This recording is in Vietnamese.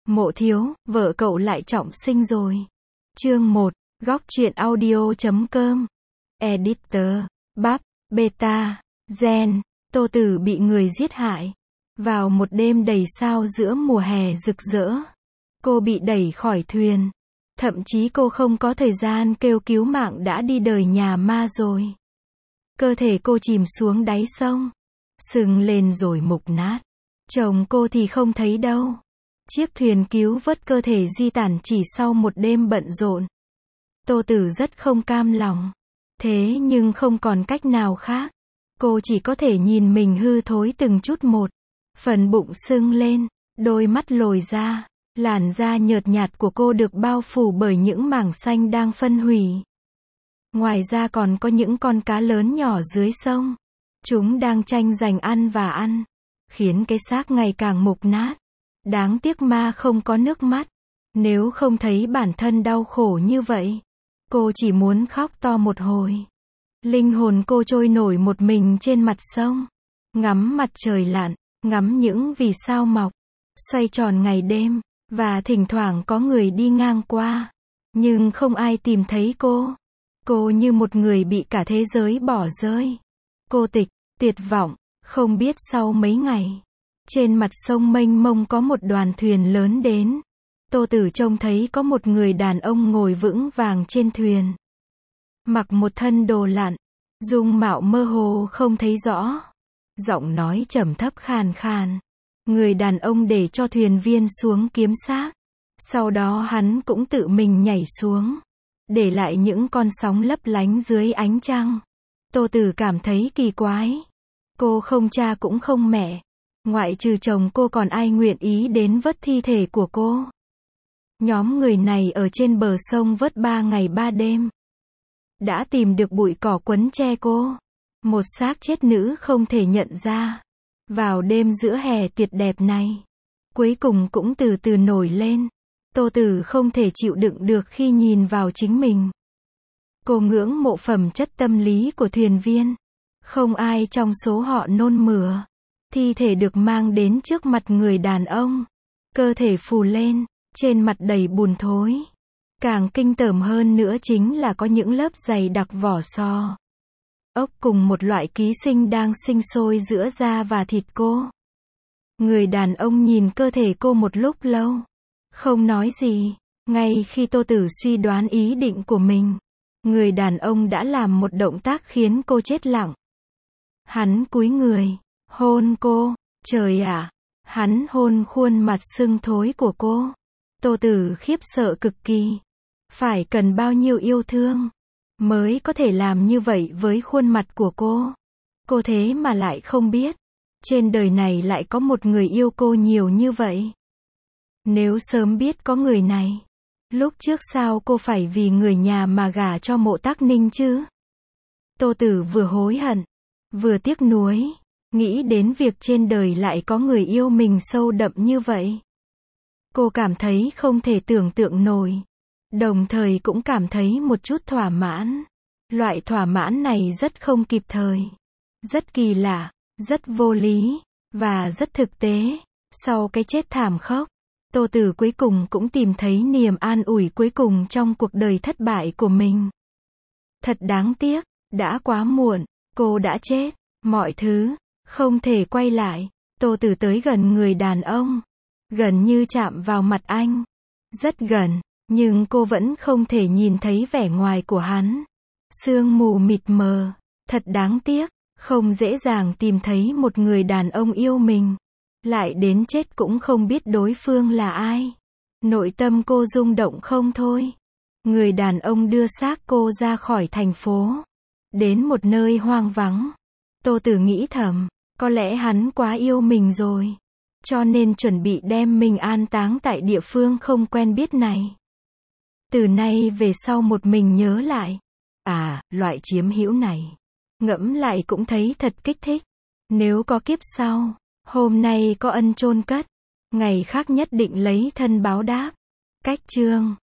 Mộ thiếu, vợ cậu lại trọng sinh rồi. Chương 1, góc truyện audio.com. Editor, Bắp, Beta, Gen, Tô Tử bị người giết hại. Vào một đêm đầy sao giữa mùa hè rực rỡ, cô bị đẩy khỏi thuyền. Thậm chí cô không có thời gian kêu cứu mạng đã đi đời nhà ma rồi. Cơ thể cô chìm xuống đáy sông, sừng lên rồi mục nát. Chồng cô thì không thấy đâu. Chiếc thuyền cứu vớt cơ thể di tản chỉ sau một đêm bận rộn. Tô Tử rất không cam lòng. Thế nhưng không còn cách nào khác. Cô chỉ có thể nhìn mình hư thối từng chút một. Phần bụng sưng lên, đôi mắt lồi ra, làn da nhợt nhạt của cô được bao phủ bởi những mảng xanh đang phân hủy. Ngoài ra còn có những con cá lớn nhỏ dưới sông. Chúng đang tranh giành ăn và ăn, khiến cái xác ngày càng mục nát. Đáng tiếc ma không có nước mắt. Nếu không thấy bản thân đau khổ như vậy, cô chỉ muốn khóc to một hồi. Linh hồn cô trôi nổi một mình trên mặt sông, ngắm mặt trời lặn, ngắm những vì sao mọc, xoay tròn ngày đêm, và thỉnh thoảng có người đi ngang qua. Nhưng không ai tìm thấy cô. Cô như một người bị cả thế giới bỏ rơi. Cô tịch, tuyệt vọng, không biết sau mấy ngày. Trên mặt sông mênh mông có một đoàn thuyền lớn đến. Tô Tử trông thấy có một người đàn ông ngồi vững vàng trên thuyền. Mặc một thân đồ lặn, dung mạo mơ hồ không thấy rõ. Giọng nói trầm thấp khàn khàn. Người đàn ông để cho thuyền viên xuống kiếm xác. Sau đó hắn cũng tự mình nhảy xuống, để lại những con sóng lấp lánh dưới ánh trăng. Tô Tử cảm thấy kỳ quái. Cô không cha cũng không mẹ. Ngoại trừ chồng cô còn ai nguyện ý đến vớt thi thể của cô. Nhóm người này ở trên bờ sông vớt 3 ngày 3 đêm. Đã tìm được bụi cỏ quấn che cô. Một xác chết nữ không thể nhận ra. Vào đêm giữa hè tuyệt đẹp này, cuối cùng cũng từ từ nổi lên. Tô Tử không thể chịu đựng được khi nhìn vào chính mình. Cô ngưỡng mộ phẩm chất tâm lý của thuyền viên. Không ai trong số họ nôn mửa. Thi thể được mang đến trước mặt người đàn ông. Cơ thể phù lên, trên mặt đầy bùn thối. Càng kinh tởm hơn nữa chính là có những lớp dày đặc vỏ sò, ốc cùng một loại ký sinh đang sinh sôi giữa da và thịt cô. Người đàn ông nhìn cơ thể cô một lúc lâu, không nói gì. Ngay khi Tô Tử suy đoán ý định của mình, người đàn ông đã làm một động tác khiến cô chết lặng. Hắn cúi người, hôn cô. Trời ạ! Hắn hôn khuôn mặt sưng thối của cô. Tô Tử khiếp sợ cực kỳ. Phải cần bao nhiêu yêu thương mới có thể làm như vậy với khuôn mặt của cô. Cô thế mà lại không biết, trên đời này lại có một người yêu cô nhiều như vậy. Nếu sớm biết có người này, lúc trước sao cô phải vì người nhà mà gả cho Mộ Tắc Ninh chứ? Tô Tử vừa hối hận, vừa tiếc nuối, nghĩ đến việc trên đời lại có người yêu mình sâu đậm như vậy. Cô cảm thấy không thể tưởng tượng nổi. Đồng thời cũng cảm thấy một chút thỏa mãn. Loại thỏa mãn này rất không kịp thời, rất kỳ lạ, rất vô lý, và rất thực tế. Sau cái chết thảm khốc, Tô Tử cuối cùng cũng tìm thấy niềm an ủi cuối cùng trong cuộc đời thất bại của mình. Thật đáng tiếc, đã quá muộn, cô đã chết, mọi thứ không thể quay lại. Tô Tử tới gần người đàn ông, gần như chạm vào mặt anh, rất gần. Nhưng cô vẫn không thể nhìn thấy vẻ ngoài của hắn. Sương mù mịt mờ. Thật đáng tiếc, không dễ dàng tìm thấy một người đàn ông yêu mình. Lại đến chết cũng không biết đối phương là ai. Nội tâm cô rung động không thôi. Người đàn ông đưa xác cô ra khỏi thành phố, đến một nơi hoang vắng. Tô Tử nghĩ thầm, có lẽ hắn quá yêu mình rồi, cho nên chuẩn bị đem mình an táng tại địa phương không quen biết này. Từ nay về sau một mình nhớ lại. Loại chiếm hữu này, ngẫm lại cũng thấy thật kích thích. Nếu có kiếp sau, hôm nay có ân chôn cất, ngày khác nhất định lấy thân báo đáp. Cách chương